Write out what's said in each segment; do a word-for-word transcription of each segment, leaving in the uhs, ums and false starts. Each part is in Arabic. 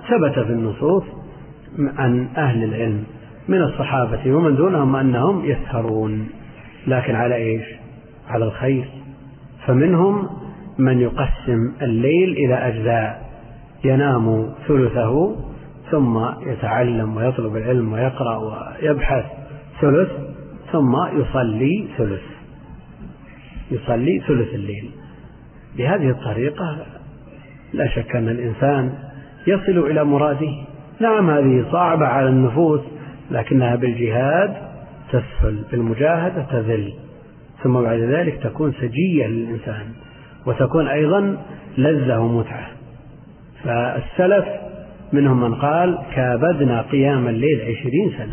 ثبت في النصوص عن أهل العلم من الصحابة ومن دونهم أنهم يسهرون، لكن على إيش؟ على الخير. فمنهم من يقسم الليل إلى أجزاء، ينام ثلثه ثم يتعلم ويطلب العلم ويقرأ ويبحث ثلث، ثم يصلي ثلث يصلي ثلث الليل. بهذه الطريقة لا شك أن الإنسان يصل إلى مراده. نعم هذه صعبة على النفوس، لكنها بالجهاد تسهل، بالمجاهدة تذل، ثم بعد ذلك تكون سجية للإنسان، وتكون أيضا لذة ومتعة. فالسلف منهم من قال كابدنا قيام الليل عشرين سنة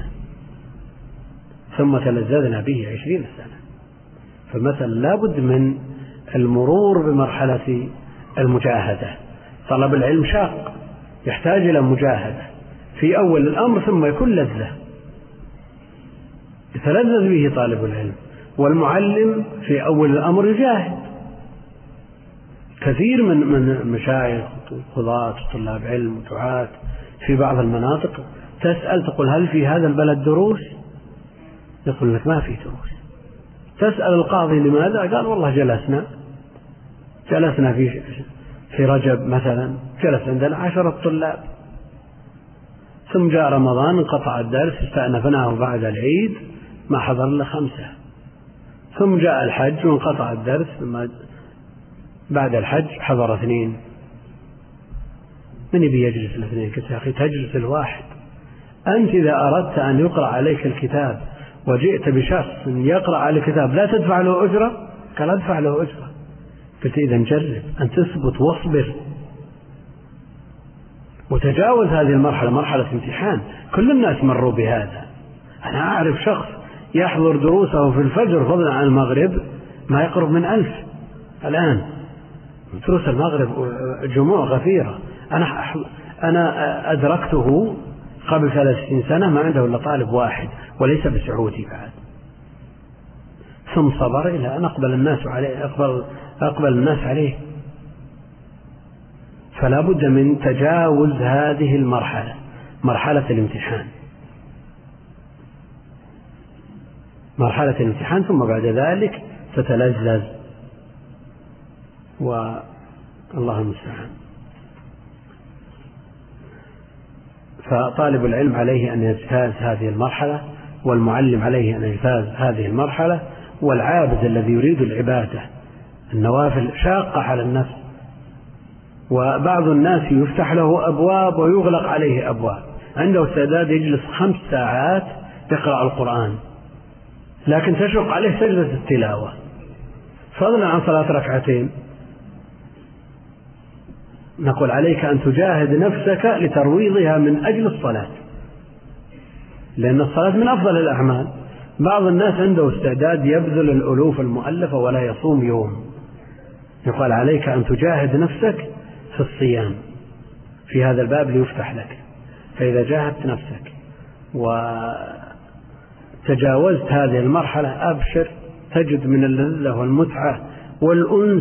ثم تلذذنا به عشرين سنة. فمثلا لا بد من المرور بمرحلة المجاهدة. طلب العلم شاق، يحتاج إلى مجاهدة في أول الأمر، ثم يكون لذة يتلذذ به طالب العلم. والمعلم في أول الأمر يجاهد. كثير من من مشايخ وقضاة وطلاب علم ودعاة في بعض المناطق تسأل تقول هل في هذا البلد دروس؟ يقول لك ما في دروس. تسأل القاضي لماذا؟ قال والله جلسنا جلسنا في في رجب مثلا جلس عندنا عشرة طلاب، ثم جاء رمضان انقطع الدرس استأنفناه بعد العيد ما حضر إلا خمسة، ثم جاء الحج وانقطع الدرس ثم بعد الحج حضر اثنين. من يبي يجلس الاثنين؟ قلت يا أخي تجلس الواحد. أنت إذا أردت أن يقرأ عليك الكتاب وجئت بشخص يقرأ على الكتاب لا تدفع له أجرة؟ قال أدفع له أجرة. قلت إذا جرب أن تثبت واصبر وتجاوز هذه المرحلة، مرحلة امتحان. كل الناس مروا بهذا. أنا أعرف شخص يحضر دروسه في الفجر فضلا عن المغرب ما يقرب من ألف الآن. دروس المغرب جموع غفيرة. أنا أنا أدركته قبل ثلاثين سنة ما عنده إلا طالب واحد وليس بسعودي بعد، ثم صبر إلى أن أقبل الناس عليه أقبل أقبل الناس عليه. فلا بد من تجاوز هذه المرحلة، مرحلة الامتحان مرحلة الامتحان ثم بعد ذلك تتلذذ، والله المستعان. فطالب العلم عليه أن يجتاز هذه المرحلة، والمعلم عليه أن يجتاز هذه المرحلة، والعابد الذي يريد العبادة النوافل شاقة على النفس. وبعض الناس يفتح له أبواب ويغلق عليه أبواب، عنده استعداد يجلس خمس ساعات يقرأ القرآن لكن تشق عليه سجدة التلاوة، فضلا عن صلاة ركعتين. نقول عليك أن تجاهد نفسك لترويضها من أجل الصلاة، لأن الصلاة من أفضل الأعمال. بعض الناس عنده استعداد يبذل الألوف المؤلفة ولا يصوم يوم. يقال عليك أن تجاهد نفسك في الصيام في هذا الباب ليفتح لك. فإذا جاهدت نفسك وتجاوزت هذه المرحلة أبشر، تجد من اللذة والمتعة والأنس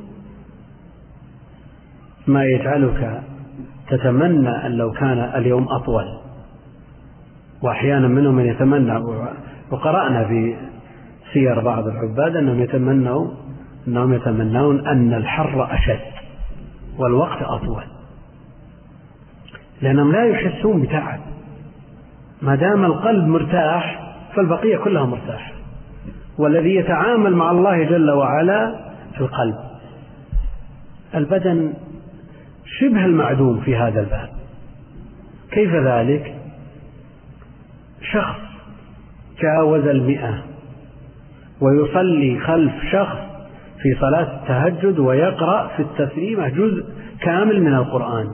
ما يجعلك تتمنى أن لو كان اليوم أطول. وأحيانا منهم من يتمنى، وقرأنا في سير بعض العباد أنهم يتمنوا أنهم يتمنون أن الحر أشد والوقت أطول، لأنهم لا يحسون بتعب. ما دام القلب مرتاح فالبقية كلها مرتاح، والذي يتعامل مع الله جل وعلا في القلب. البدن شبه المعدوم في هذا الباب. كيف ذلك؟ شخص جاوز المئة ويصلي خلف شخص في صلاة التهجد ويقرأ في التسليمة جزء كامل من القرآن.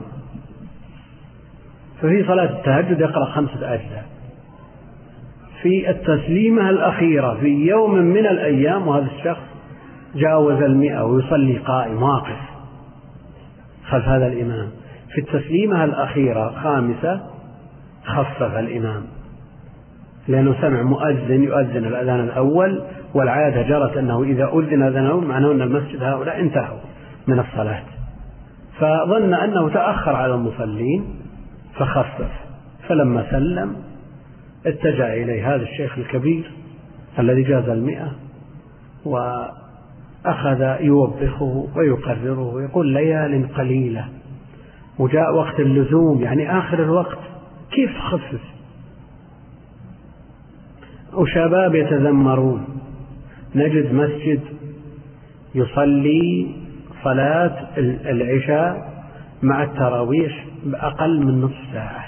ففي صلاة التهجد يقرأ خمسة أجزاء، في التسليمة الأخيرة في يوم من الأيام وهذا الشخص جاوز المئة ويصلي قائم واقف خلف هذا الإمام. في التسليمة الأخيرة خامسة خفف الإمام لأنه سمع مؤذن يؤذن الأذان الأول، والعادة جرت أنه إذا أذن أذانه معناه أن المسجد هؤلاء انتهوا من الصلاة، فظن أنه تأخر على المصلين فخفف. فلما سلم اتجه إليه هذا الشيخ الكبير الذي جاز المئة وأخذ يوبخه ويقرره ويقول ليال قليلة وجاء وقت اللزوم، يعني آخر الوقت، كيف تخفف؟ وشباب يتذمرون. نجد مسجد يصلي صلاة العشاء مع التراويح بأقل من نصف ساعة،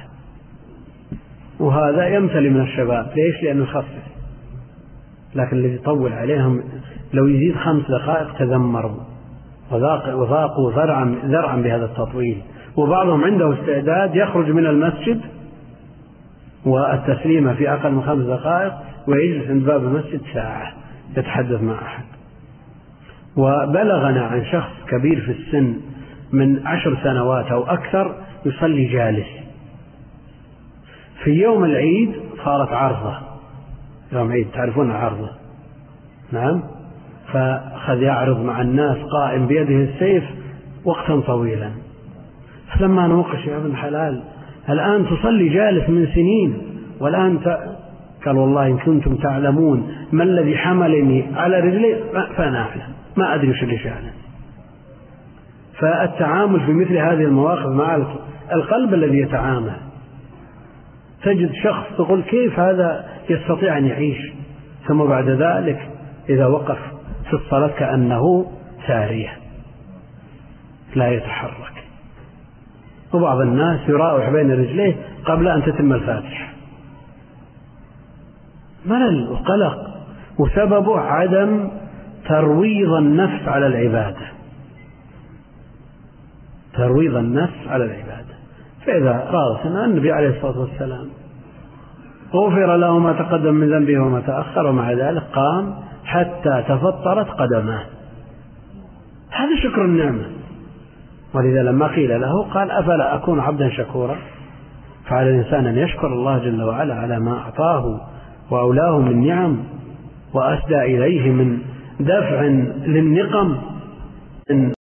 وهذا يمتلئ من الشباب. ليش؟ لأنه يخفف. لكن الذي يطول عليهم لو يزيد خمس دقائق تذمروا وضاقوا ذرعا ذرعا بهذا التطويل. وبعضهم عنده استعداد يخرج من المسجد والتسليمة في أقل من خمس دقائق ويجلس عند باب المسجد ساعة يتحدث مع أحد. وبلغنا عن شخص كبير في السن من عشر سنوات أو أكثر يصلي جالس. في يوم العيد صارت عرضة، يوم عيد تعرفون عرضة، نعم، فأخذ يعرض مع الناس قائم بيده السيف وقتا طويلا. فلما نوقش يا ابن حلال الآن تصلي جالس من سنين والآن ت... قال والله إن كنتم تعلمون ما الذي حملني على رجلي فأنا أعلم، ما أدري وش اللي شأنه. فالتعامل في مثل هذه المواقف مع القلب الذي يتعامل، تجد شخص تقول كيف هذا يستطيع أن يعيش، ثم بعد ذلك إذا وقف في الصلاة كأنه سارية لا يتحرك. وبعض الناس يراوح بين رجليه قبل أن تتم الفاتحة. ملل وقلق، وسببه عدم ترويض النفس على العبادة، ترويض النفس على العبادة. فإذا رأى النبي عليه الصلاة والسلام غفر له ما تقدم من ذنبه وما تأخر، ومع ذلك قام حتى تفطرت قدماه. هذا شكر النعمة. ولذا لما قيل له قال أفلا أكون عبدا شكورا؟ فعلى الإنسان أن يشكر الله جل وعلا على ما أعطاه وأولاه من نعم وأسدى إليه من دفع للنقم.